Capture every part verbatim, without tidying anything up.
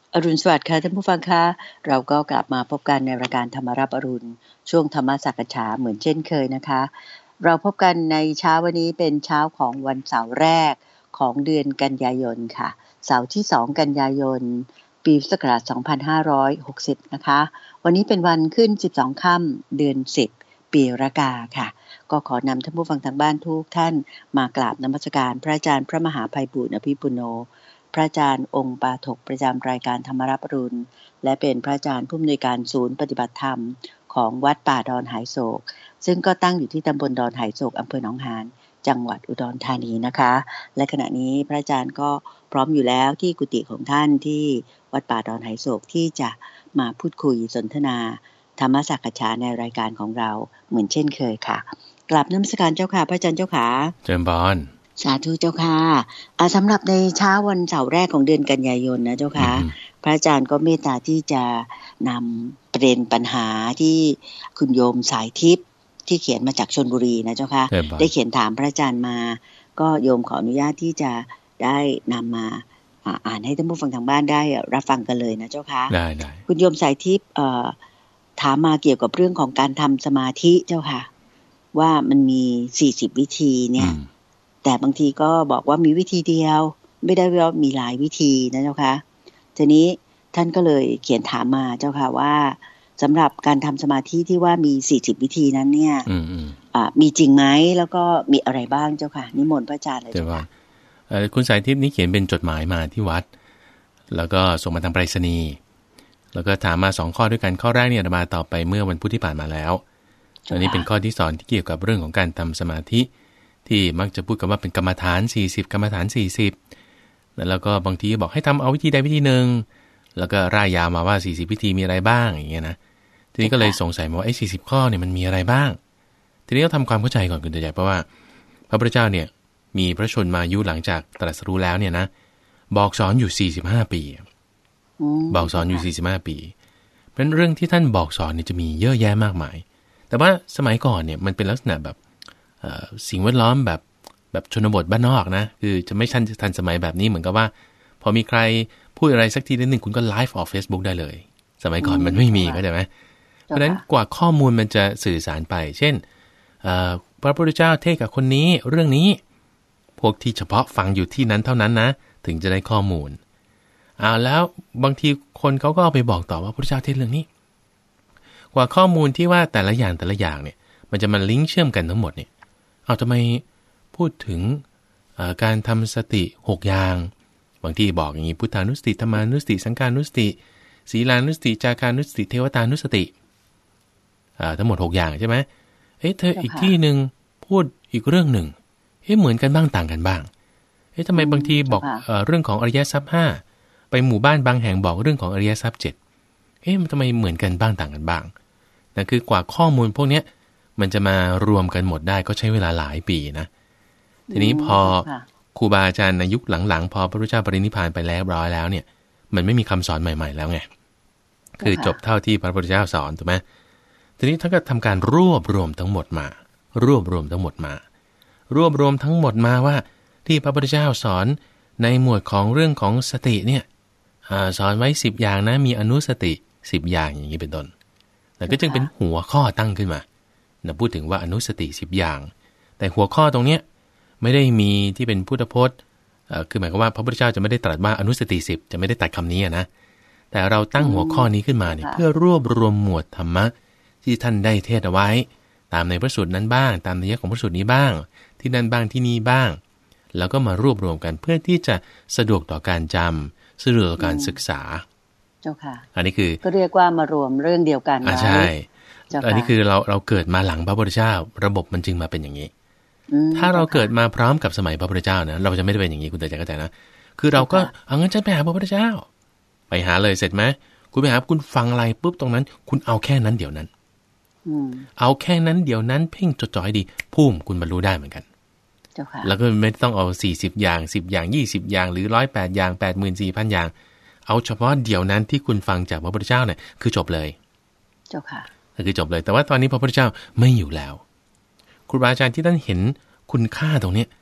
อรุณสวัสดิ์ค่ะท่านผู้ฟังคะเราก็กลับมาพบกันในรายการธรรมรับอรุณช่วงธรรมสักฉาเหมือนเช่นเคยนะคะเราพบกันในเช้าวันนี้เป็นเช้าของวันเสาร์แรกของเดือนกันยายนค่ะเสาร์ที่สองกันยายนปีพุทธศักราชสองพันห้าร้อยหกสิบนะคะวันนี้เป็นวันขึ้นสิบสองค่ำเดือนสิบปีรากาค่ะก็ขอนำท่านผู้ฟังทางบ้านทุกท่านมากราบนมัสการพระอาจารย์พระมหาไพบูลย์อภิปุโนพระอาจารย์องค์ปาฐกประจำรายการธรรมรับอรุณและเป็นพระอาจารย์ผู้อำนวยการศูนย์ปฏิบัติธรรมของวัดป่าดอนหายโศกซึ่งก็ตั้งอยู่ที่ตำบลดอนหายโศกอำเภอหนองหานจังหวัดอุดรธานีนะคะและขณะนี้พระอาจารย์ก็พร้อมอยู่แล้วที่กุฏิของท่านที่วัดป่าดอนหายโศกที่จะมาพูดคุยสนทนาธรรมสักฉาในรายการของเราเหมือนเช่นเคยค่ะกราบนมัสการเจ้าค่ะพระอาจารย์เจ้าค่ะเจริญพรสาธุเจ้าค่ะอ่าสำหรับในเช้าวันเสาร์แรกของเดือนกันยายนนะเจ้าค่ะพระอาจารย์ก็เมตตาที่จะนำประเด็นปัญหาที่คุณโยมสายทิพย์ที่เขียนมาจากชลบุรีนะเจ้าค่ะได้เขียนถามพระอาจารย์มาก็โยมขออนุญาตที่จะได้นำมาอ่านให้ท่านผู้ฟังทางบ้านได้รับฟังกันเลยนะเจ้าค่ะได้ได้คุณโยมสายทิพย์เอ่อถามมาเกี่ยวกับเรื่องของการทำสมาธิเจ้าค่ะว่ามันมีสี่สิบวิธีเนี่ยแต่บางทีก็บอกว่ามีวิธีเดียวไม่ได้ว่ามีหลายวิธีนะเจ้าค่ะทีนี้ท่านก็เลยเขียนถามมาเจ้าค่ะว่าสำหรับการทำสมาธิที่ว่ามีสี่สิบวิธีนั้นเนี่ยอ่ามีจริงไหมแล้วก็มีอะไรบ้างเจ้าค่ะนิมนต์พระอาจารย์เลยเจ้าค่ะคุณสายทิพย์นี้เขียนเป็นจดหมายมาที่วัดแล้วก็ส่งมาทางไปรษณีย์แล้วก็ถามมาสองข้อด้วยกันข้อแรกเนี่ยมาตอบไปเมื่อวันพุธที่ผ่านมาแล้วอันนี้เป็นข้อที่สอนที่เกี่ยวกับเรื่องของการทำสมาธิที่มักจะพูดกันว่าเป็นกรรมฐานสี่สิบกรรมฐานสี่สิบแล้วก็บางทีบอกให้ทำเอาวิธีใดวิธีหนึ่งแล้วก็ร่ายยาวมาว่าสี่สิบวิธีมีอะไรบ้างอย่างเงี้ยนะทีนี้ก็เลยสงสัยมาว่าไอ้สี่สิบข้อเนี่ยมันมีอะไรบ้างทีนี้ก็ทำความเข้าใจก่อนคุณตัวใหญ่เพราะว่าพระพุทธเจ้าเนี่ยมีพระชนมายุหลังจากตรัสรู้แล้วเนี่ยนะบอกสอนอยู่สี่สิบห้าปีบอกสอนอยู่สี่สิบห้าปีเป็นเรื่องที่ท่านบอกสอนเนี่ยจะมีเยอะแยะมากมายแต่ว่าสมัยก่อนเนี่ยมันเป็นลักษณะแบบสิ่งแวดล้อมแบบแบบชนบทบ้านนอกนะคือจะไม่ทันทันสมัยแบบนี้เหมือนกับว่าพอมีใครพูดอะไรสักทีนิดนึงคุณก็ไลฟ์ออก Facebook ได้เลยสมัยก่อนมันไม่มีเข้าใจไหมเพราะฉะนั้นกว่าข้อมูลมันจะสื่อสารไปเช่นพระพุทธเจ้าเทศกับคนนี้เรื่องนี้พวกที่เฉพาะฟังอยู่ที่นั้นเท่านั้นนะถึงจะได้ข้อมูลอ่าแล้วบางทีคนเขาก็เอาไปบอกต่อว่าพระพุทธเจ้าเทศเรื่องนี้กว่าข้อมูลที่ว่าแต่ละอย่างแต่ละอย่างเนี่ยมันจะมาลิงก์เชื่อมกันทั้งหมดเนี่ยเอาทำไมพูดถึงการทำสติหกอย่างบางที่บอกอย่างนี้พุทธานุสติธรรมานุสติสังฆานุสติศีลานุสติจาคานุสติเทวตานุสติทั้งหมดหกอย่างใช่ไหมเอ๊ะเธออีกที่นึงพูดอีกเรื่องหนึ่งเอ๊ะเหมือนกันบ้างต่างกันบ้างเอ๊ะทำไมบางทีบอกเอ่อเรื่องของอริยทรัพย์ห้าไปหมู่บ้านบางแห่งบอกเรื่องของอริยทรัพย์เจ็ดเอ๊ะมันทำไมเหมือนกันบ้างต่างกันบ้างนั่นคือกว่าข้อมูลพวกนี้มันจะมารวมกันหมดได้ก็ใช้เวลาหลายปีนะทีนี้พอครูบาอาจารย์ในยุคหลังๆพอพระพุทธเจ้าปรินิพพานไปแล้วร้อยแล้วเนี่ยมันไม่มีคำสอนใหม่ๆแล้วไงคือจบเท่าที่พระพุทธเจ้าสอนถูกไหมทีนี้ท่านก็ทำการรวบรวมทั้งหมดมารวบรวมทั้งหมดมารวบรวมทั้งหมดมาว่าที่พระพุทธเจ้าสอนในหมวดของเรื่องของสติเนี่ยสอนไว้สิบอย่างนะมีอนุสติสิบอย่างอย่างนี้เป็นต้นแล้วก็จึงเป็นหัวข้อตั้งขึ้นมาเราพูดถึงว่าอนุสติสิบอย่างแต่หัวข้อตรงเนี้ยไม่ได้มีที่เป็นพุทธพจน์คือหมายความว่าพระพุทธเจ้าจะไม่ได้ตรัสว่าอนุสติสิบจะไม่ได้ตัดคำนี้นะแต่เราตั้งหัวข้อนี้ขึ้นมาเนี่ยเพื่อรวบรวมหมวดธรรมะที่ท่านได้เทศเอาไว้ตามในพระสูตรนั้นบ้างตามนัยยะของพระสูตรนี้บ้างที่นั่นบ้างที่นี่บ้างแล้วก็มารวบรวมกันเพื่อที่จะสะดวกต่อการจำสะดวกต่อการศึกษาเจ้าค่ะอันนี้คือก็เรียกว่ามารวมเรื่องเดียวกันอ่าใช่อันนี้คือเราเราเกิดมาหลังพระพุทธเจ้าระบบมันจึงมาเป็นอย่างนี้ถ้าเราเกิดมาพร้อมกับสมัยพระพุทธเจ้านะเราจะไม่ได้เป็นอย่างนี้คุณเต๋อใจเข้าใจนะคือเราก็เอางั้นฉันไปหาพระพุทธเจ้าไปหาเลยเสร็จไหมคุณไปหาคุณฟังอะไรปุ๊บตรงนั้นคุณเอาแค่นั้นเดี๋ยวนั้นเอาแค่นั้นเดี๋ยวนั้นเพ่งจดจ่อให้ดีพุ่มคุณบรรลุได้เหมือนกันแล้วก็ไม่ต้องเอาสี่สิบอย่างสิบอย่างยี่สิบอย่างหรือหนึ่งร้อยแปดอย่าง แปดหมื่นสี่พัน อย่างเอาเฉพาะเดี๋ยวนั้นที่คุณฟังจากพระพุทธเจ้าเนี่ยคือจบเลยเจ้าค่ะคือจบเลยแต่ว่าตอนนี้พระพุทธเจ้าไม่อยู่แล้วครูบาอาจารย์ที่ท่านเห็นคุณค่าตรงนี้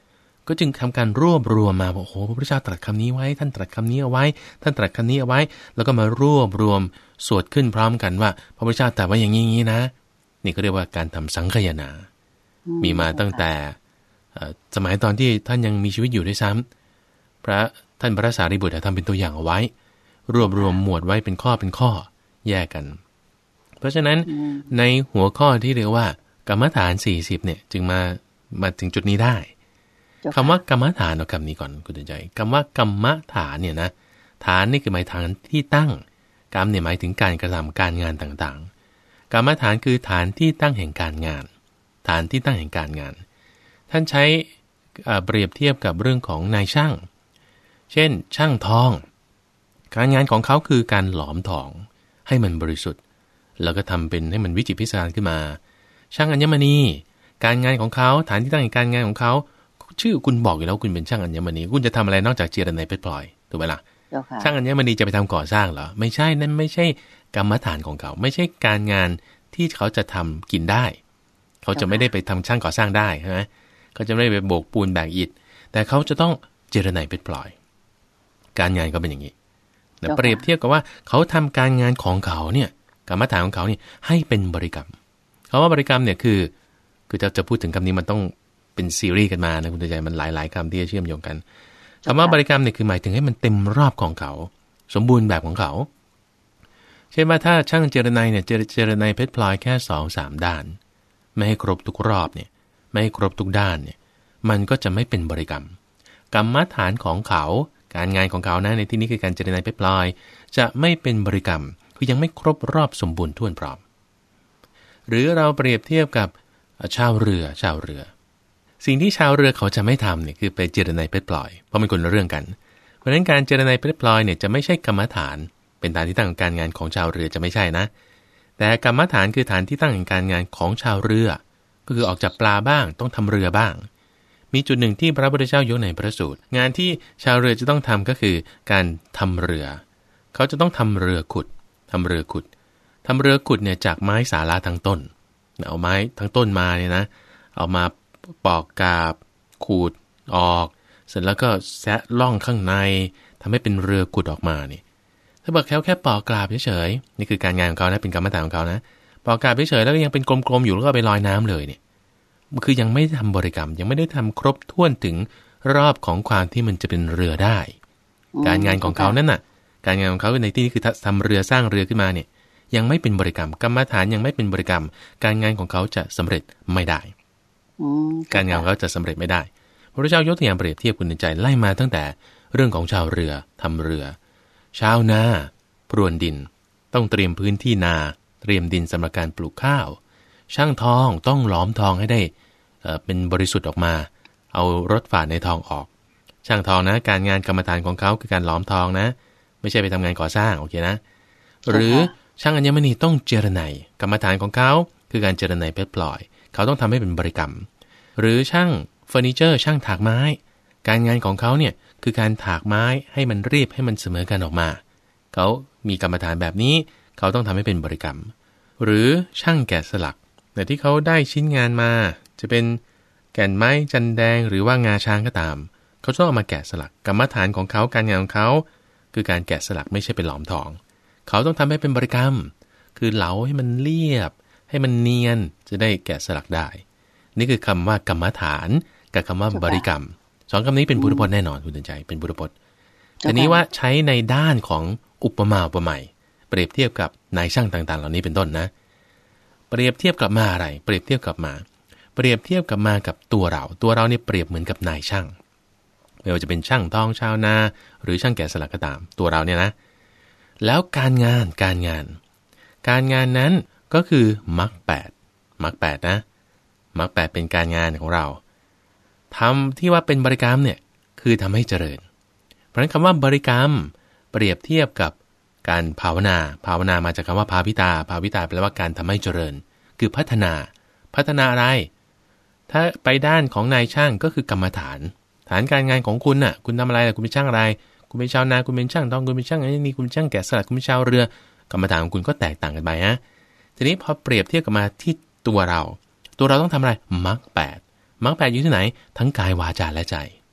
ก็จึงทำการรวบรวมมาบอกโอ้โหพระพุทธเจ้าตรัสคำนี้ไว้ท่านตรัสคำนี้เอาไว้ท่านตรัสคำนี้เอาไว้แล้วก็มารวบรวมสวดขึ้นพร้อมกันว่าพระพุทธเจ้าตรัสว่าอย่างนี้นะนี่ก็เรียกว่าการทำสังคายนามีมาตั้งแต่สมัยตอนที่ท่านยังมีชีวิตอยู่ด้วยซ้ำพระท่านพระสารีบุตรทำเป็นตัวอย่างเอาไว้รวบรวมหมวดไว้เป็นข้อเป็นข้อแยกกันเพราะฉะนั้นในหัวข้อที่เรียกว่ากรรมฐานสี่สิบเนี่ยจึงมามาถึงจุดนี้ได้คำว่ากรรมฐานเอาคำนี้ก่อนคุณใจคำว่ากรรมฐานเนี่ยนะฐานนี่คือหมายฐานที่ตั้งกรรมเนี่ยหมายถึงการกระทำการงานต่างๆกรรมฐานคือฐานที่ตั้งแห่งการงานฐานที่ตั้งแห่งการงานท่านใช้เปรียบเทียบกับเรื่องของนายช่างเช่นช่างทองการงานของเขาคือการหลอมทองให้มันบริสุทธิ์แล้วก็ทำเป็นให้มันวิจิตรพิสดารขึ้นมาช่างอัญมณีการงานของเขาฐานที่ตั้งแห่งการงานของเขาชื่อคุณบอกอยู่แล้วคุณเป็นช่างอัญมณีคุณจะทำอะไรนอกจากเจรไนเพชรพลอยถูกไหมล่ะช่างอัญมณีจะไปทำก่อสร้างเหรอไม่ใช่นั่นไม่ใช่กรรมฐานของเขาไม่ใช่การงานที่เขาจะทำกินได้เขาจะไม่ได้ไปทำช่างก่อสร้างได้ใช่ไหมเขาจะไม่ได้ไปโบกปูนแบกอิฐแต่เขาจะต้องเจรไนเพชรพลอยการงานก็เป็นอย่างนี้เปรียบเทียบกับว่าเขาทำการงานของเขาเนี่ยกรรมฐานของเขาเนี่ยให้เป็นบริกรรมคำว่าบริกรรมเนี่ยคือคือจะจะพูดถึงคำนี้มันต้องเป็นซีรีส์กันมานะคุณใจมันหลายๆคำที่จะเชื่อมโยงกันคำว่าบริกรรมเนี่ยคือหมายถึงให้มันเต็มรอบของเขาสมบูรณ์แบบของเขาเช่นว่าถ้าช่างเจรไนเนี่ยเจรเจรไนเพชรพลอยแค่สองสามด้านไม่ให้ครบทุกรอบเนี่ยไม่ให้ครบทุกด้านเนี่ยมันก็จะไม่เป็นบริกรรมกรรมฐานของเขาการงานของเขานะในที่นี้คือการเจรไนเพชรพลอยจะไม่เป็นบริกรรมคือยังไม่ครบรอบสมบูรณ์ถ้วนพร้อมหรือเราเปรียบเทียบกับชาวเรือชาวเรือสิ่งที่ชาวเรือเขาจะไม่ทำเนี่ยคือไปเจรไนเพชรพลอยเพราะมันคนละเรื่องกันเพราะฉะนั้นการเจรไนเพชรพลอยเนี่ยจะไม่ใช่กรรมฐานเป็นฐานที่ตั้งของการงานของชาวเรือจะไม่ใช่นะแต่กรรมฐานคือฐานที่ตั้งของการงานของชาวเรือก็คือออกจากปลาบ้างต้องทำเรือบ้างมีจุดหนึ่งที่พระพุทธเจ้ายกในพระสูตรงานที่ชาวเรือจะต้องทำก็คือการทำเรือเขาจะต้องทำเรือขุดทำเรือขุดทำเรือขุดเนี่ยจากไม้สาระทั้งต้นเอาไม้ทั้งต้นมาเนี่ยนะเอามาปอกกาบขูดออกเสร็จแล้วก็แซะล่องข้างในทำให้เป็นเรือขุดออกมานี่ถ้าบอกแค่แค่ปอกกาบเฉยๆนี่คือการงานของเขานะเป็นกรรมฐานของเขานะปอกกาบเฉยๆแล้วก็ยังเป็นกลมๆอยู่แล้วก็ไปลอยน้ำเลยเนี่ยคือยังไม่ทำบริกรรมยังไม่ได้ทำครบถ้วนถึงรอบของความที่มันจะเป็นเรือได้การงานของเขานั่นน่ะการงานของเขาในที่นี้คือทำเรือสร้างเรือขึ้นมาเนี่ยยังไม่เป็นบริกรรมกรรมฐานยังไม่เป็นบริกรรมการงานของเขาจะสำเร็จไม่ได้การงานของเขาจะสำเร็จไม่ได้พระพุทธเจ้ายกตัวอย่างเปรียบเทียบคุณใจไล่มาตั้งแต่เรื่องของชาวเรือทำเรือชาวนาพรวนดินต้องเตรียมพื้นที่นาเตรียมดินสำหรับการปลูกข้าวช่างทองต้องหลอมทองให้ได้เอ่อเป็นบริสุทธิ์ออกมาเอารถฝาดในทองออกช่างทองนะการงานกรรมฐานของเขาคือการหลอมทองนะไม่ใช่ไปทำงานก่อสร้างโอเคนะหรือช่างอัญมณีต้องเจรไนกรรมฐานของเขาคือการเจรไนเพชรพลอยเขาต้องทำให้เป็นบริกรรมหรือช่างเฟอร์นิเจอร์ช่างถากไม้การงานของเขาเนี่ยคือการถากไม้ให้มันเรียบให้มันเสมอกันออกมาเขามีกรรมฐานแบบนี้เขาต้องทำให้เป็นบริกรรมหรือช่างแกะสลักแต่ที่เขาได้ชิ้นงานมาจะเป็นแก่นไม้จันแดงหรือว่างาช้างก็ตามเขาต้องเอามาแกะสลักกรรมฐานของเขาการงานของเขาคือการแกะสลักไม่ใช่เป็นหลอมทองเขาต้องทำให้เป็นบริกรรมคือเหลาให้มันเรียบให้มันเนียนจะได้แกะสลักได้นี่คือคำว่ากรรมฐานกับคำว่าบริกรรมสองคำนี้เป็นพุทธพจน์แน่นอนคุณใจเป็นพุทธพจน์ทีนี้ว่าใช้ในด้านของอุปมาอุปไมยเปรียบเทียบกับนายช่างต่างๆเหล่านี้เป็นต้นนะเปรียบเทียบกับมาอะไรเปรียบเทียบกับมาเปรียบเทียบกับมากับตัวเราตัวเราเนี่ยเปรียบเหมือนกับนายช่างไม่ว่าจะเป็นช่างทองชาวนาหรือช่างแกะสลักก็ตามตัวเราเนี่ยนะแล้วการงานการงานการงานนั้นก็คือมรรคแปดมรรคแปดนะมรรคแปดเป็นการงานของเราทำที่ว่าเป็นบริกรรมเนี่ยคือทำให้เจริญเพราะฉะนั้นคำว่าบริกรรมเปรียบเทียบกับการภาวนาภาวนามาจากคำว่าภาวิตาภาวิตาแปลว่าการทำให้เจริญคือพัฒนาพัฒนาอะไรถ้าไปด้านของนายช่างก็คือกรรมฐานฐานการงานของคุณน่ะคุณทำอะไรล่ะคุณเป็นช่างอะไรคุณเป็นชาวนาคุณเป็นช่างทองคุณเป็นช่างอันนี้คุณเป็นช่างแกะสลักคุณเป็นชาวเรือกรรมฐานของคุณก็แตกต่างกันไปฮะทีนี้พอเปรียบเทียบกับมาที่ตัวเราตัวเราต้องทำอะไรมรรคแปดมรรคแปดอยู่ที่ไหนทั้งกายวาจาและใจ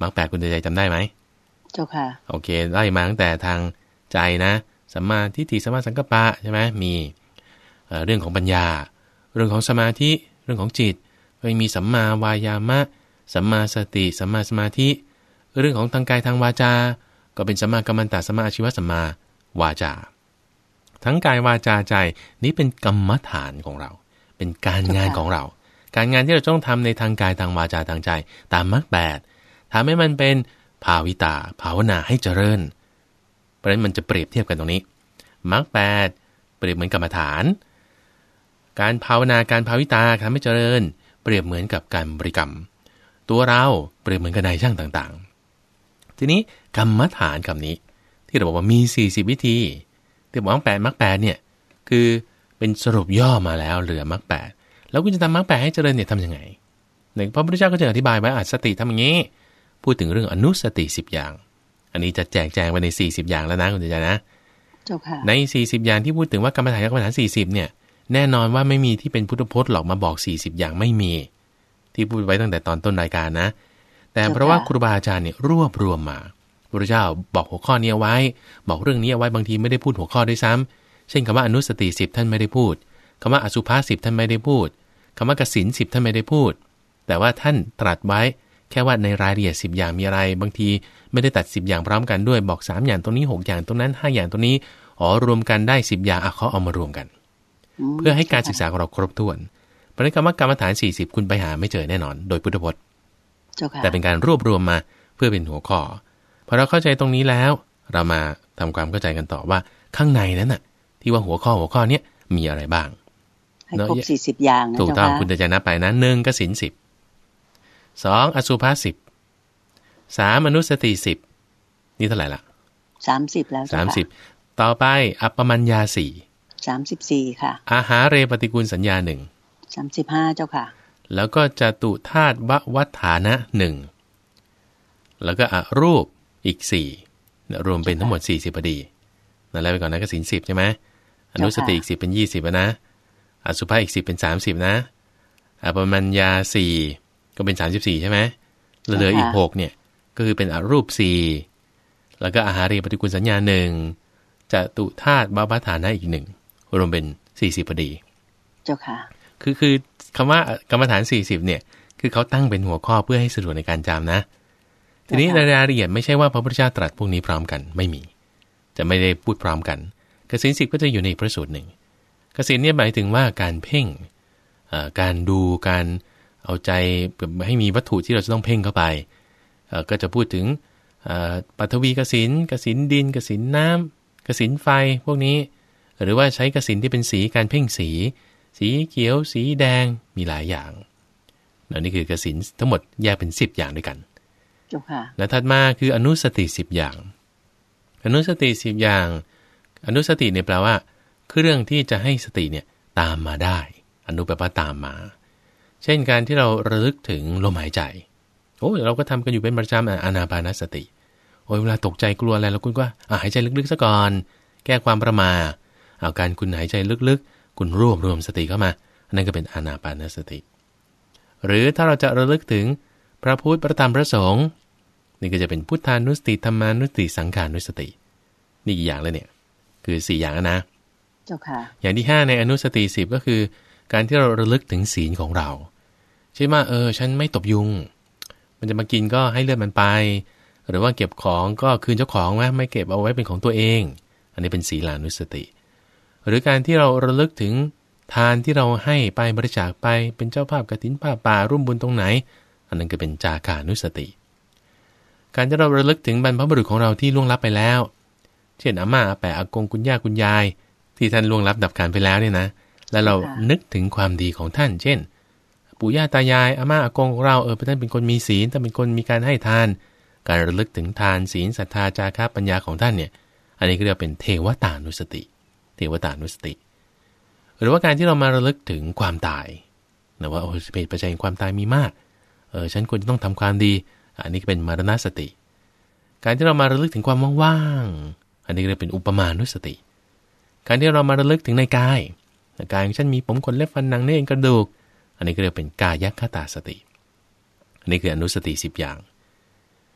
มรรคแปดคุณใจจำได้ไหมเจ้าค่ะโอเคไล่มาตั้งแต่ทางใจนะสัมมาทิฏฐิสัมมาสังกัปปะใช่ไหมมีเอ่อเรื่องของปัญญาเรื่องของสมาธิเรื่องของจิตก็มีสัมมาวายามะสัมมาสติสัมมาสมาธิเรื่องของทางกายทางวาจาก็เป็นสัมมากัมมันตะสัมมาอาชีวะสัมมาวาจาทั้งกายวาจาใจนี้เป็นกรรมฐานของเราเป็นการงานของเราการงานที่เราต้องทำในทางกายทางวาจาทางใจตามมรรคแปดทำให้มันเป็นภาวิตาภาวนาให้เจริญเพราะฉะนั้นมันจะเปรียบเทียบกันตรงนี้มรรคแปดเปรียบเหมือนกรรมฐานการภาวนาการภาวิตาทำให้เจริญเปรียบเหมือนกับการบริกรรมตัวเราเปรียบเหมือนกับนายช่างต่างๆทีนี้กรรมฐานคำนี้ที่เราบอกว่ามีสี่สิบวิธีที่บอกว่าแปดมรรคแปดเนี่ยคือเป็นสรุปย่อมาแล้วเหลือมรรคแปดแล้วคุณจะทำมรรคแปดให้เจริญเนี่ยทำยังไงหนึ่งพระพุทธเจ้าก็จะอธิบายไว้อัตสติทำอย่างนี้พูดถึงเรื่องอนุสติสิบอย่างอันนี้จะแจกแจงไปในสี่สิบอย่างแล้วนะคุณใจนะเจ้าค่ะในสี่สิบอย่างที่พูดถึงว่ากรรมฐานกรรมฐานสี่สิบเนี่ยแน่นอนว่าไม่มีที่เป็นพุทธพจน์หรอกมาบอกสี่สิบอย่างไม่มีที่พูดไว้ตั้งแต่ตอนต้นรายการนะแต่เพราะว่าครูบาอาจารย์เนี่ยรวบรวมมาพระพุทธเจ้าบอกหัวข้อนี้เอาไว้บอกเรื่องนี้เอาไว้บางทีไม่ได้พูดหัวข้อด้วยซ้ำเช่นคำว่าอนุสติสิบท่านไม่ได้พูดคำว่าอสุภะสิบท่านไม่ได้พูดคำว่ากสิณสิบท่านไม่ได้พูดแต่ว่าท่านตรัสไว้แค่ว่าในรายละเอียดสิบอย่างมีอะไรบางทีไม่ได้ตัดสิบอย่างพร้อมกันด้วยบอกสามอย่างตรงนี้หกอย่างตรงนั้นห้าอย่างตรงนี้อ๋อรวมกันได้สิบอย่างอ่ะเขาเอามารวมกันเพื่อให้การศึกษาของเราครบถ้วนเพราะฉะนั้นคำว่ากรรมฐานสี่สิบคุณไปหาไม่เจอแน่นอนโดยพุทธพจน์แต่เป็นการรวบรวมมาเพื่อเป็นหัวข้อพอเราเข้าใจตรงนี้แล้วเรามาทำความเข้าใจกันต่อว่าข้างในนั้นน่ะที่ว่าหัวข้อหัวข้อเนี้ยมีอะไรบ้างให้ครบสี่สิบอย่างนะถูกต้องคุณจะนับไปนะหนึ่งกสิณสิบสองอสุภะสิบสามอนุสติสิบนี่เท่าไหร่ละสามสิบแล้วสามสิบต่อไปอัปปมัญญาสี่สามสิบสี่ค่ะอาหาเรปฏิกูลสัญญาหนึ่งสามสิบห้าเจ้าค่ะแล้วก็จตุธาตุววัฏฐานะหนึ่งแล้วก็อรูปอีกสี่รวมเป็นทั้งหมดสี่สิบพอดีนั่นแล้วไปก่อนนะกสิณสิบใช่ไหมอนุสติอีกสิบเป็นยี่สิบนะอสุภะอีกสิบเป็นสามสิบนะอัปปมัญญาสี่ก็เป็นสามสิบสี่ใช่ไหมเหลืออีกหกเนี่ยก็คือเป็นอรูปสี่แล้วก็อาหาเรปฏิกูลสัญญาหนึ่งจตุธาตุววัฏฐานะอีกหนึ่งรวมเป็นสี่สิบพอดีเจ้าค่ะคือคือคำว่ากรรมฐานสี่สิบเนี่ยคือเขาตั้งเป็นหัวข้อเพื่อให้สะดวกในการจำนะทีนี้รายละเอียดไม่ใช่ว่าพระพุทธเจ้าตรัสพวกนี้พร้อมกันไม่มีจะไม่ได้พูดพร้อมกันกสิณสิบก็จะอยู่ในพระสูตรหนึ่งกสิณเนี่ยหมายถึงว่าการเพ่งการดูการเอาใจให้มีวัตถุที่เราจะต้องเพ่งเข้าไปก็จะพูดถึงปัทวีกสิณกสิณดินกสิณน้ำกสิณไฟพวกนี้หรือว่าใช้กสิณที่เป็นสีการเพ่งสีสีเขียวสีแดงมีหลายอย่างนี่คือกสิณทั้งหมดแยกเป็นสิบอย่างด้วยกันและถัดมาคืออนุสติสิบอย่างอนุสติสิบอย่างอนุสติเนี่ยแปลว่าเครื่องที่จะให้สติเนี่ยตามมาได้อนุแปลว่าตามมาเช่นการที่เราระลึกถึงลมหายใจโอ้เราก็ทำกันอยู่เป็นประจำอานาปานสติโอ้ยเวลาตกใจกลัวอะไรเราคุณก็หายใจลึกๆซะก่อนแก้ความประมาทเอาการคุณหายใจลึกๆคุณรวบรวมสติเข้ามาอันนั้นก็เป็นอานาปานสติหรือถ้าเราจะระลึกถึงพระพุทธพระธรรมพระสงฆ์นี่ก็จะเป็นพุทธานุสติธรรมานุสติสังขานุสตินี่กี่อย่างแล้วเนี่ยคือสี่อย่างนะเจ้าค่ะอย่างที่ห้าในอนุสติสิบก็คือการที่เราระลึกถึงศีลของเราใช่ไหมเออฉันไม่ตบยุงมันจะมากินก็ให้เลือดมันไปหรือว่าเก็บของก็คืนเจ้าของว่าไม่เก็บเอาไว้เป็นของตัวเองอันนี้เป็นศีลานุสติหรือการที่เราระลึกถึงทานที่เราให้ไปบริจาคไปเป็นเจ้าภาพกฐินผ้าป่าร่วมบุญตรงไหนอันนั้นก็เป็นจาคานุสติการที่เราระลึกถึงบรรพบุรุษของเราที่ล่วงลับไปแล้วเช่นอาม่าอาแปะอากงคุณย่าคุณยายที่ท่านล่วงลับดับขันไปแล้วเนี่ยนะแล้วเรานึกถึงความดีของท่านเช่นปู่ย่าตายายอาม่าอากงของเราเออท่านเป็นคนมีศีลท่านเป็นคนมีการให้ทานการระลึกถึงทานศีลศรัทธาจาคะปัญญาของท่านเนี่ยอันนี้ก็เรียกเป็นเทวตานุสติเทวตานุสติหรือว่าการที่เรามาระลึกถึงความตายนะว่าโอ้เหตุปัจจัยแห่งความตายมีมากเออฉันควรจะต้องทำความดีอันนี้ก็เป็นมรณสติการที่เรามาระลึกถึงความว่างๆอันนี้ก็เรียกเป็นอุปมานุสติการที่เรามาระลึกถึงในกายกายของฉันมีผมขนเล็บฟันหนังเนื้อเอ็นกระดูกอันนี้ก็เรียกเป็นกายคตาสติอันนี้คืออนุสติสิบอย่าง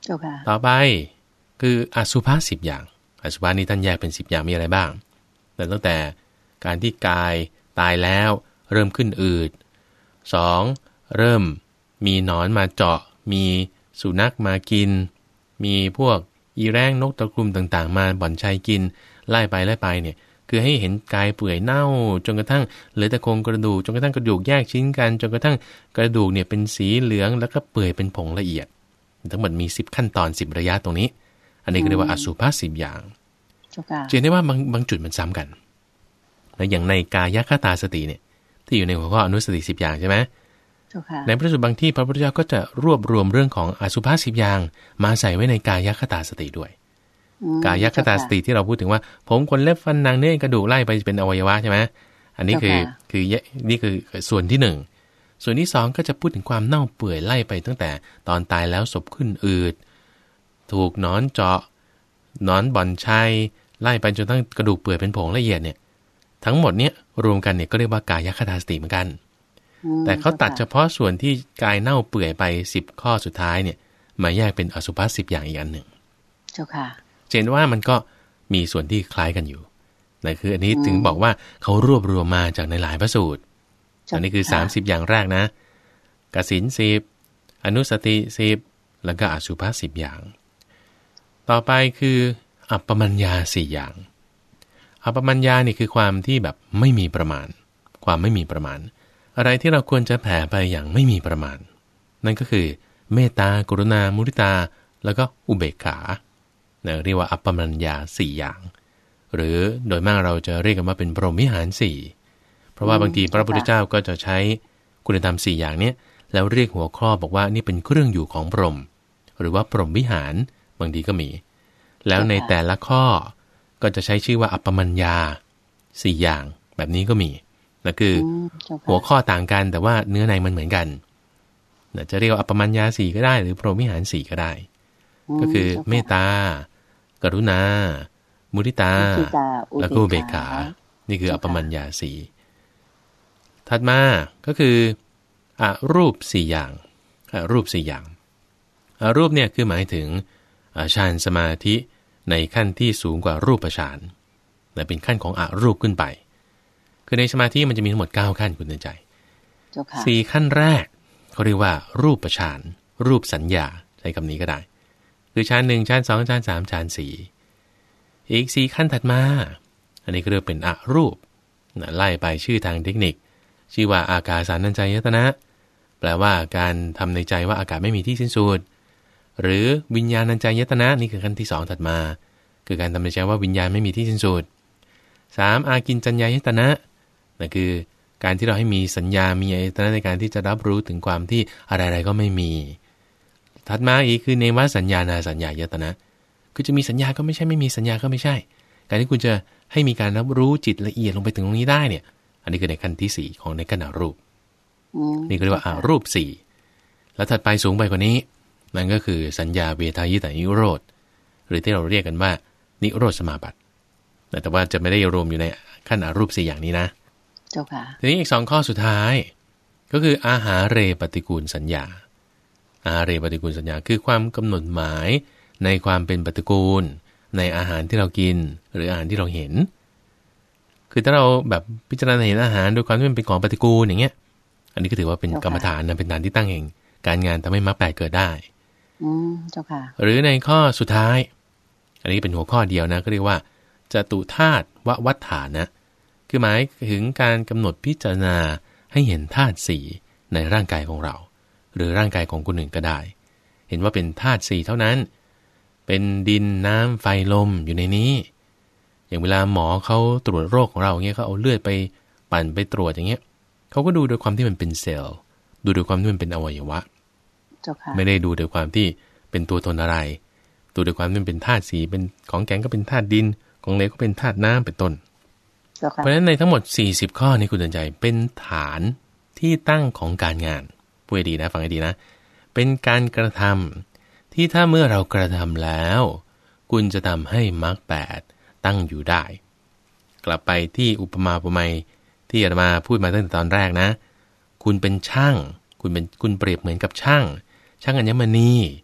เจ้าค่ะต่อไปคืออสุภะสิบอย่างอสุภะนี้ท่านแยกเป็นสิบอย่างมีอะไรบ้างแต่ตั้งแต่การที่กายตายแล้วเริ่มขึ้นอืดสองเริ่มมีหนอนมาเจาะมีสุนัขมากินมีพวกอีแร้งนกตะกรุมต่างๆมาบ่อนชัยกินไล่ไปไล่ไปเนี่ยคือให้เห็นกายเปื่อยเน่าจนกระทั่งเหลือแต่โครงกระดูกจนกระทั่งกระดูกแยกชิ้นกันจนกระทั่งกระดูกเนี่ยเป็นสีเหลืองแล้วก็เปื่อยเป็นผงละเอียดทั้งหมดมีสิบขั้นตอนสิบระยะตรงนี้อันนี้ก็เรียกว่าอสุภะสิบอย่างเห็นได้ว่าบางบางจุดมันซ้ำกันแล้วอย่างในกายคตาสติเนี่ยที่อยู่ในหัวข้ออนุสติสิบอย่างใช่ไหมในพระสูตรบางที่พระพุทธเจ้าก็จะรวบรวมเรื่องของอสุภะสิบอย่างมาใส่ไว้ในกายคตาสติด้วยกายคตาสติที่เราพูดถึงว่าผมขนเล็บฟันหนังเนื้อกระดูกไล่ไปเป็นอวัยวะใช่ไหมอันนี้คือคือนี่คือส่วนที่หนึ่งส่วนที่สองก็จะพูดถึงความเน่าเปื่อยไล่ไปตั้งแต่ตอนตายแล้วศพขึ้นอืดถูกหนอนเจาะหนอนบ่อนชัยไล่ไปจนทั้งกระดูกเปื่อยเป็นผงละเอียดเนี่ยทั้งหมดเนี้ยรวมกันเนี่ยก็เรียกว่ากายคตาสติเหมือนกันแต่เขาตัดเฉพาะส่วนที่กายเน่าเปื่อยไปสิบข้อสุดท้ายเนี่ยมาแยกเป็นอสุภะสิบอย่างอีกอันหนึ่งเจ้าค่ะเห็นว่ามันก็มีส่วนที่คล้ายกันอยู่นั่นคืออันนี้ถึงบอกว่าเขารวบรวมมาจากในหลายพระสูตรอันนี้คือสามสิบอย่างแรกนะกสิณสิบอนุสติสิบแล้วก็อสุภะสิบอย่างต่อไปคืออัปปมัญญาสี่อย่างอัปปมัญญานี่คือความที่แบบไม่มีประมาณความไม่มีประมาณอะไรที่เราควรจะแผ่ไปอย่างไม่มีประมาณนั่นก็คือเมตตากรุณามุทิตาแล้วก็อุเบกขาเรียกว่าอัปปมัญญาสี่อย่างหรือโดยมากเราจะเรียกกันว่าเป็นพรหมวิหารสี่เพราะว่าบางทีพระพุทธเจ้าก็จะใช้คุณธรรมสี่อย่างนี้แล้วเรียกหัวข้อบอกว่านี่เป็นเครื่องอยู่ของพรหมหรือว่าพรหมวิหารบางทีก็มีแล้วในแต่ละข้อก็จะใช้ชื่อว่าอัปปมัญญาสี่อย่างแบบนี้ก็มีนั่นคือหัวข้อต่างกันแต่ว่าเนื้อในมันเหมือนกันจะเรียกว่าอัปปมัญญาสี่ก็ได้หรือพรหมวิหารสี่ก็ได้ก็คือเมตตากรุณามุทิตาแล้วก็อุเบกขานี่คืออัปปมัญญาสี่ถัดมาก็คืออรูปสี่อย่างอรูปสี่อย่างอรูปเนี่ยคือหมายถึงฌานสมาธิในขั้นที่สูงกว่ารูปฌานและเป็นขั้นของอรูปขึ้นไปคือในสมาธิมันจะมีทั้งหมดเก้าขั้นคุณเตือนใจสี่ขั้นแรกเขาเรียกว่ารูปฌานรูปสัญญาใช้คำนี้ก็ได้คือฌานหนึ่งฌานสองฌานสามฌานสี่อีกสี่ขั้นถัดมาอันนี้ก็เรียกเป็นอรูปไล่ไปชื่อทางเทคนิคชื่อว่าอากาสานัญจายตนะแปลว่าการทำในใจว่าอากาศไม่มีที่สิ้นสุดหรือวิญญาณัญจายตนะนี่คือขั้นที่สองถัดมาคือการทำในใจว่าวิญญาณไม่มีที่สิ้นสุดสามอากินจัญญายตนะนั่นคือการที่เราให้มีสัญญามีอายตนะในการที่จะรับรู้ถึงความที่อะไรๆก็ไม่มีถัดมาอีกคือเนวสัญญานาสัญญายตนะคือจะมีสัญญาก็ไม่ใช่ไม่มีสัญญาก็ไม่ใช่การที่คุณจะให้มีการรับรู้จิตละเอียดลงไปถึงตรงนี้ได้เนี่ยอันนี้คือในขั้นที่สี่ของในขั้นอรูปนี่ก็เรียกว่าอารูปสี่แล้วถัดไปสูงไปกว่านี้นั่นก็คือสัญญาเวทายตานิโรธหรือที่เราเรียกกันว่านิโรธสมาบัติแต่ว่าจะไม่ได้รวมอยู่ในขั้นอารูปสี่อย่างนี้นะเจ้าค่ะทีนี้อีกสองข้อสุดท้ายก็คืออาหาเรปฏิกูลสัญญาอาหาเรปฏิกูลสัญญาคือความกำหนดหมายในความเป็นปฏิกูลในอาหารที่เรากินหรืออาหารที่เราเห็นคือถ้าเราแบบพิจารณาเห็นอาหารโดยความที่มันเป็นของปฏิกูลอย่างเงี้ยอันนี้ก็ถือว่าเป็นกรรมฐานนะเป็นฐานที่ตั้งแห่งการงานทำให้มรรคแปดเกิดได้อืมเจ้าค่ะหรือในข้อสุดท้ายอันนี้เป็นหัวข้อเดียวนะก็เรียกว่าจตุธาตุววัฏฐานะคือหมายถึงการกำหนดพิจารณาให้เห็นธาตุสี่ในร่างกายของเราหรือร่างกายของคนอื่นก็ได้เห็นว่าเป็นธาตุสี่เท่านั้นเป็นดินน้ำไฟลมอยู่ในนี้อย่างเวลาหมอเขาตรวจโรคของเราเงี้ยเขาเอาเลือดไปปั่นไปตรวจอย่างเงี้ยเขาก็ดูโดยความที่มันเป็นเซลล์ดูโดยความที่มันเป็นอวัยวะไม่ได้ดูโดยความที่เป็นตัวตนอะไรดูโดยความที่มันเป็นธาตุสีเป็นของแข็งก็เป็นธาตุดินของเหลวก็เป็นธาตุน้ำเป็นต้นเพราะฉะนั้นในทั้งหมดสี่สิบข้อนี้คุณสนใจเป็นฐานที่ตั้งของการงานพูดดีนะฟังให้ดีนะเป็นการกระทำที่ถ้าเมื่อเรากระทำแล้วคุณจะทำให้มรรคแปดตั้งอยู่ได้กลับไปที่อุปมาอุปไมยที่อาตมาพูดมาตั้งแต่ตอนแรกนะคุณเป็นช่างคุณเป็นคุณเปรียบเหมือนกับช่างช่างอัญมณี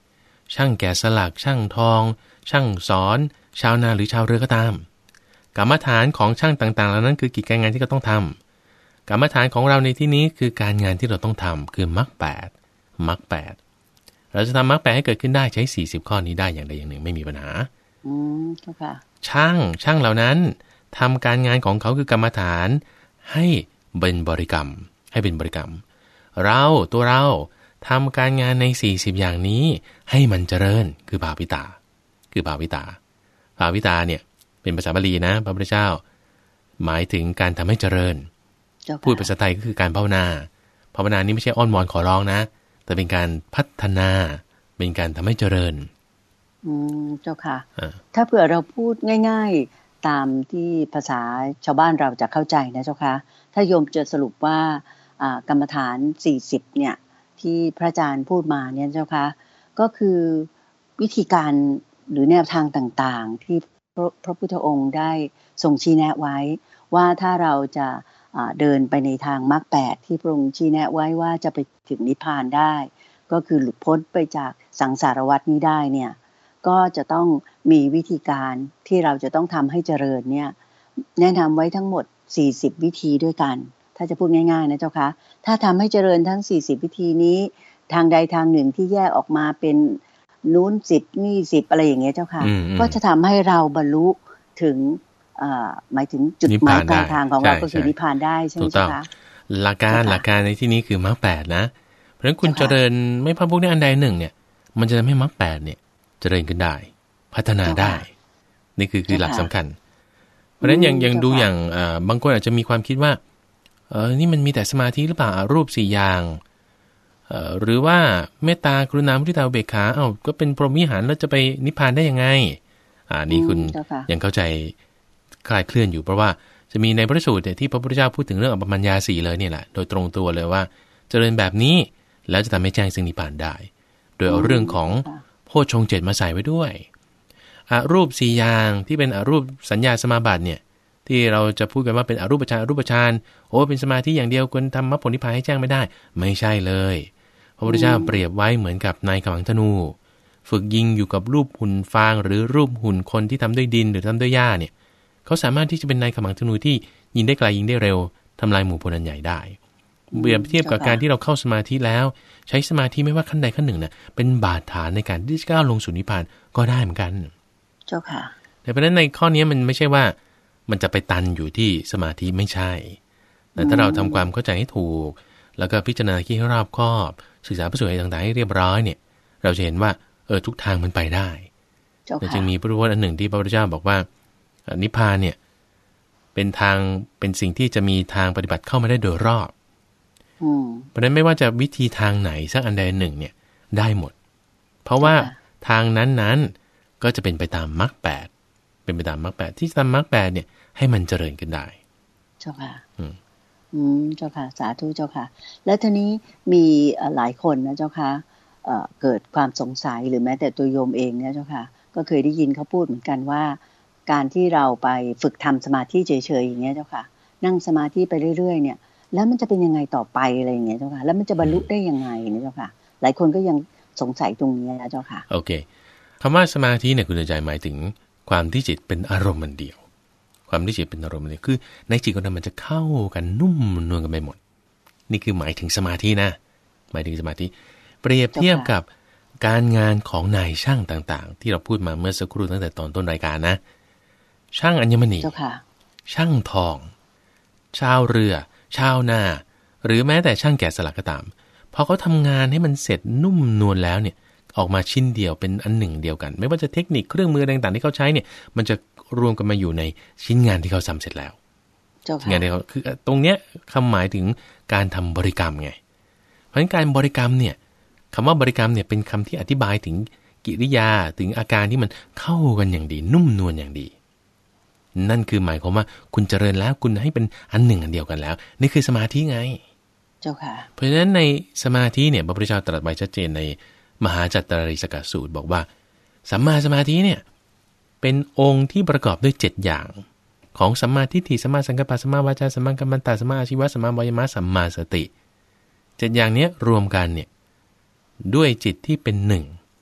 ช่างแกะสลักช่างทองช่างสอนชาวนาหรือชาวเรือก็ตามกรรมฐานของช่างต่างๆเหล่านั้นคือกิจการงานที่เขาต้องทำกรรมฐานของเราในที่นี้คือการงานที่เราต้องทำคือมรรคแปดมรรคแปดเราจะทำมรรคแปดให้เกิดขึ้นได้ใช้สี่สิบข้อนี้ได้อย่างใดอย่างหนึ่งไม่มีปัญหาอืมค่ะช่างช่างเหล่านั้นทำการงานของเขาคือกรรมฐานให้เป็นบริกรรมให้เป็นบริกรรมเราตัวเราทำการงานในสี่สิบอย่างนี้ให้มันเจริญคือภาวิตาคือภาวิตาภาวิตาเนี่ยเป็นภาษาบาลีนะพระพุทธเจ้าหมายถึงการทำให้เจริญพูดภาษาไทยก็คือการภาวนาภาวนานี้ไม่ใช่อ้อนวอนขอร้องนะแต่เป็นการพัฒนาเป็นการทำให้เจริญอืมเจ้าค่ะถ้าเผื่อเราพูดง่ายๆตามที่ภาษาชาวบ้านเราจะเข้าใจนะเจ้าค่ะถ้าโยมจะสรุปว่ากรรมฐานสี่สิบเนี่ยที่พระอาจารย์พูดมาเนี่ยเจ้าค่ะก็คือวิธีการหรือแนวทางต่างๆที่พระพระพุทธองค์ได้ทรงชี้แนะไว้ว่าถ้าเราจะเดินไปในทางมรรคแปดที่พระองค์ชี้แนะไว้ว่าจะไปถึงนิพพานได้ก็คือหลุดพ้นไปจากสังสารวัฏนี้ได้เนี่ยก็จะต้องมีวิธีการที่เราจะต้องทำให้เจริญเนี่ยแนะนำไว้ทั้งหมดสี่สิบวิธีด้วยกันถ้าจะพูดง่ายๆนะเจ้าคะถ้าทำให้เจริญทั้งสี่สิบวิธีนี้ทางใดทางหนึ่งที่แยกออกมาเป็นนู้นสิบนี่สิบอะไรอย่างเงี้ยเจ้าค่ะก็จะทำให้เราบรรลุถึงหมายถึงจุดหมายปลายทางของเราก็คือนิพพานได้ใช่ไหมเจ้าคะหลักการหลักการในที่นี้คือมรรคแปดนะเพราะฉะนั้นคุณเจริญไม่พักพวกนี้อันใดหนึ่งเนี่ยมันจะทำให้มรรคแปดเนี่ยเจริญขึ้นได้พัฒนาได้นี่คือคือหลักสำคัญเพราะฉะนั้นยังยังดูอย่างบางคนอาจจะมีความคิดว่าเออนี่มันมีแต่สมาธิหรือเปล่ารูปสี่อย่างเอ่อหรือว่าเมตตากรุณามุทิตาอุเบกขาเอ้าก็เป็นพรหมวิหารแล้วจะไปนิพพานได้ยังไงอ่านี่คุณยังเข้าใจคลายเคลื่อนอยู่เพราะว่าจะมีในพระสูตรที่พระพุทธเจ้าพูดถึงเรื่องอภิมัญญาสี่เลยเนี่ยแหละโดยตรงตัวเลยว่าเจริญแบบนี้แล้วจะทำให้แจ้งซึ่งนิพพานได้โดยเอาเรื่องของโพชฌงค์เจ็ดมาใส่ไว้ด้วยอรูปสี่อย่างที่เป็นอรูปสัญญาสมาบัติเนี่ยที่เราจะพูดกันว่าเป็นอรูปฌานอรูปฌานโอ้เป็นสมาธิอย่างเดียวควรทำมรรคผลนิพพานให้แจ้งไม่ได้ไม่ใช่เลยพระพุทธเจ้าเปรียบไว้เหมือนกับนายขมังธนูฝึกยิงอยู่กับรูปหุ่นฟางหรือรูปหุ่นคนที่ทำด้วยดินหรือทำด้วยหญ้าเนี่ยเขาสามารถที่จะเป็นนายขมังธนูที่ยิงได้ไกลยิงได้เร็วทำลายหมู่พลอันใหญ่ได้เปรียบเทียบกับการที่เราเข้าสมาธิแล้วใช้สมาธิไม่ว่าขั้นใดขั้นหนึ่งนะเป็นบาดฐานในการที่จะก้าวลงสู่นิพพานก็ได้เหมือนกันเจ้าค่ะแต่เพราะฉะนั้นในข้อนี้มันไม่ใช่ว่ามันจะไปตันอยู่ที่สมาธิไม่ใช่แต่ถ้าเราทำความเข้าใจให้ถูกแล้วก็พิจารณาคิดให้รอบคอบศึกษาพระสูตรต่างๆให้เรียบร้อยเนี่ยเราจะเห็นว่าเออทุกทางมันไปได้แต่จึงมีพระพุทธอันหนึ่งที่พระพุทธเจ้าบอกว่านิพพานเนี่ยเป็นทางเป็นสิ่งที่จะมีทางปฏิบัติเข้ามาได้โดยรอบเพราะฉะนั้นไม่ว่าจะวิธีทางไหนสักอันใดหนึ่งเนี่ยได้หมดเพราะว่าทางนั้นๆก็จะเป็นไปตามมรรคแปดเป็นไปตามมรรคแปดที่ทำมรรคแปดเนี่ยให้มันเจริญขึ้นได้เจ้าค่ะอืมอืมเจ้าค่ะสาธุเจ้าค่ะและทีนี้มีหลายคนนะเจ้าค่ะเอ่อเกิดความสงสัยหรือแม้แต่ตัวโยมเองเนี่ยเจ้าค่ะก็เคยได้ยินเขาพูดเหมือนกันว่าการที่เราไปฝึกทำสมาธิเฉยๆอย่างเงี้ยเจ้าค่ะนั่งสมาธิไปเรื่อยๆเนี่ยแล้วมันจะเป็นยังไงต่อไปอะไรอย่างเงี้ยเจ้าค่ะแล้วมันจะบรรลุได้ยังไงเนี่ยเจ้าค่ะหลายคนก็ยังสงสัยตรงนี้นะเจ้าค่ะโอเคคำว่าสมาธิเนี่ยคุณใจหมายถึงความที่จิตเป็นอารมณ์มันเดียวความที่จิตเป็นอารมณ์มันเดียวคือในจิตของเรามันจะเข้ากันนุ่มนวลกันไปหมดนี่คือหมายถึงสมาธินะหมายถึงสมาธิเปรียบเทียบกับการงานของนายช่างต่างๆที่เราพูดมาเมื่อสักครู่ตั้งแต่ตอนต้นรายการนะช่างอัญมณีช่างทองชาวเรือชาวนาหรือแม้แต่ช่างแกะสลักก็ตามพอเขาทำงานให้มันเสร็จนุ่มนวลแล้วเนี่ยออกมาชิ้นเดียวเป็นอันหนึ่งเดียวกันไม่ว่าจะเทคนิคเครื่องมือต่างๆที่เขาใช้เนี่ยมันจะรวมกันมาอยู่ในชิ้นงานที่เขาทำเสร็จแล้วงานที่เขาคือตรงเนี้ยคำหมายถึงการทำบริกรรมไงเพราะฉะนั้นการบริกรรมเนี่ยคำว่าบริกรรมเนี่ยเป็นคำที่อธิบายถึงกิริยาถึงอาการที่มันเข้ากันอย่างดีนุ่มนวลอย่างดีนั่นคือหมายความว่าคุณเจริญแล้วคุณให้เป็นอันหนึ่งอันเดียวกันแล้วนี่คือสมาธิไงเจ้าค่ะเพราะฉะนั้นในสมาธิเนี่ยพระพุทธเจ้าตรัสไว้ชัดเจนในมหาจัตตาริสกสูตรบอกว่าสัมมาสมาธิเนี่ยเป็นองค์ที่ประกอบด้วยเจ็ดอย่างของสัมมาทิฏฐิสัมมาสังกัปปะสัมมาวาจาสัมมากัมมันตะสัมมาอาชีวะสัมมาวายามะสัมมาสติเจ็ดอย่างนี้รวมกันเนี่ยด้วยจิตที่เป็นหนึ่ง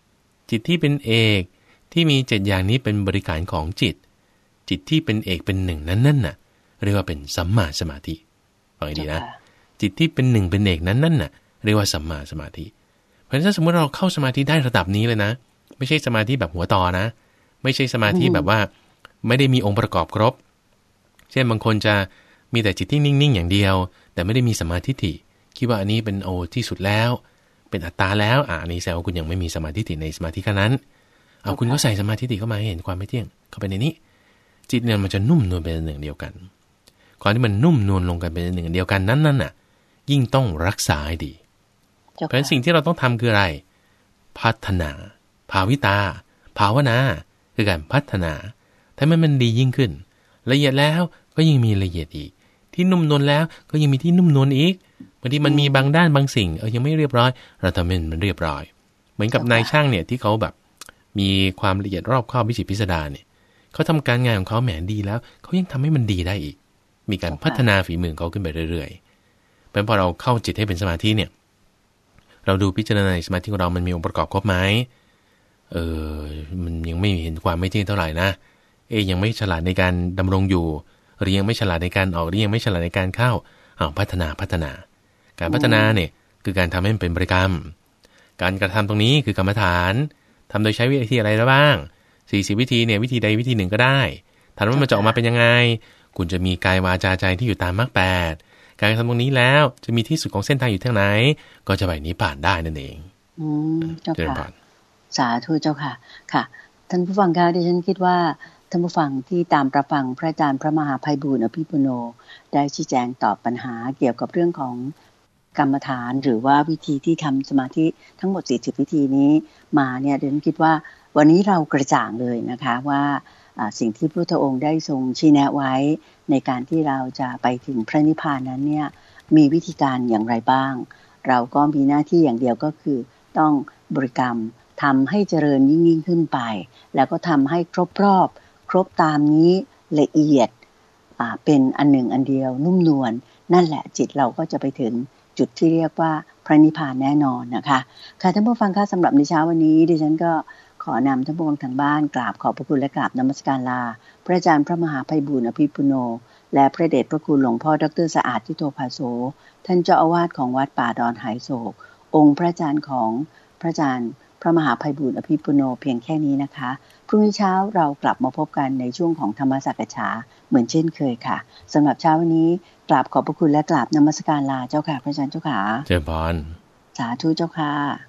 จิตที่เป็นเอกที่มีเจ็ดอย่างนี้เป็นบริการของจิตจิตที่เป็นเอกเป็นหนึ่งนั้นนั่นน่ะเรียกว่าเป็นสัมมาสมาธิฟังให้ดีนะจิตที่เป็นหนึ่งเป็นเอกนั้นนั่นน่ะเรียกว่าสัมมาสมาธิเพราะฉะนั้นถ้าสมมติเราเข้าสมาธิได้ระดับนี้เลยนะไม่ใช่สมาธิแบบหัวต่อนะไม่ใช่สมาธิแบบว่าไม่ได้มีองค์ประกอบครบเช่นบางคนจะมีแต่จิตที่นิ่งๆอย่างเดียวแต่ไม่ได้มีสัมมาทิฏฐิคิดว่าอันนี้เป็นโอที่สุดแล้วเป็นอัตตาแล้วอ่านี่แสดงว่าคุณยังไม่มีสมาธิในสมาธิขั้นนั้นเอาคุณก็ใส่สมาธิเข้ามาให้เห็นความไม่เที่ยงเข้าไปในนี้จิตเนี่ยมันจะนุ่มนวลเป็นหนึ่งเดียวกันความที่มันนุ่มนวลลงกันเป็นหนึ่งเดียวกันนั้นนั่นน่ะยิ่งต้องรักษาให้ดีเพราะฉะนั้นสิ่งที่เราต้องทำคืออะไรพัฒนาภาวิตาภาวนาคือการพัฒนาถ้ามันมันดียิ่งขึ้นละเอียดแล้วก็ยิ่งมีละเอียดอีกที่นุ่มนวลแล้วก็ยังมีที่นุ่มนวลอีกบางทีมันมีบางด้านบางสิ่งเออยังไม่เรียบร้อยเราทำให้มันเรียบร้อยเหมือนกับนายช่างเนี่ยที่เขาแบบมีความละเอียดรอบคอบวิจิตรพิสดารเนี่ยเขาทำการงานของเขาแหมดีแล้วเขายังทำให้มันดีได้อีกมีการพัฒนาฝีมือเขาขึ้นไปเรื่อยๆเพราะพอเราเข้าจิตให้เป็นสมาธิเนี่ยเราดูพิจารณาในสมาธิของเรามันมีองค์ประกอบครบไหมเออมันยังไม่เห็นความไม่เที่ยงเท่าไหร่นะเอยังไม่ฉลาดในการดำรงอยู่หรือยังไม่ฉลาดในการออกหรือยังไม่ฉลาดในการเข้าอ้าวพัฒนาพัฒนาการพัฒนาเนี่ยคือการทำให้มันเป็นบริกรรมการกระทำตรงนี้คือกรรมฐานทำโดยใช้วิธีอะไรได้บ้างสี่สิบวิธีเนี่ยวิธีใดวิธีหนึ่งก็ได้ถามว่ามันจะออกมาเป็นยังไงคุณจะมีกายวาจาใจที่อยู่ตามมรรคแปดการทำตรงนี้แล้วจะมีที่สุดของเส้นทางอยู่ทางไหนก็จะไปนิพพานได้นั่นเองอืมเจ้าค่ะสาธุเจ้าค่ะค่ะท่านผู้ฟังคะดิฉันคิดว่าท่านผู้ฟังที่ตามประฟังพระอาจารย์พระมหาไพบูลย์อภิปุโนได้ชี้แจงตอบปัญหาเกี่ยวกับเรื่องของกรรมฐานหรือว่าวิธีที่ทำสมาธิทั้งหมดสี่สิบวิธีนี้มาเนี่ยดิฉันคิดว่าวันนี้เรากระจ่างเลยนะคะว่าสิ่งที่พระพุทธองค์ได้ทรงชี้แนะไว้ในการที่เราจะไปถึงพระนิพพานนั้นเนี่ยมีวิธีการอย่างไรบ้างเราก็มีหน้าที่อย่างเดียวก็คือต้องบริกรรมทำให้เจริญยิ่งยิ่งขึ้นไปแล้วก็ทำให้ครบรอบครบตามนี้ละเอียดเป็นอันหนึ่งอันเดียวนุ่มนวลนั่นแหละจิตเราก็จะไปถึงจุดที่เรียกว่าพระนิพพานแน่นอนนะคะค่ะท่านผู้ฟังคะสำหรับในเช้าวันนี้ดิฉันก็ขอนำท่านผู้ฟังทางบ้านกราบขอบพระคุณและกราบนมัสการลาพระอาจารย์พระมหาไพบูลย์อภิปุโนและพระเดชพระคุณหลวงพ่อดร.สะอาดทิโตภาโสท่านเจ้าอาวาสของวัดป่าดอนหายโศกองค์พระอาจารย์ของพระอาจารย์พระมหาไพบูลย์อภิปุโนเพียงแค่นี้นะคะพรุ่งนี้เช้าเรากลับมาพบกันในช่วงของธรรมสักฉาเหมือนเช่นเคยค่ะสำหรับเช้าวันนี้กราบขอบพระคุณและกราบนมัสการลาเจ้าค่ะพระอาจารย์เจ้าค่ะเจริญพรสาธุเจ้าค่ะ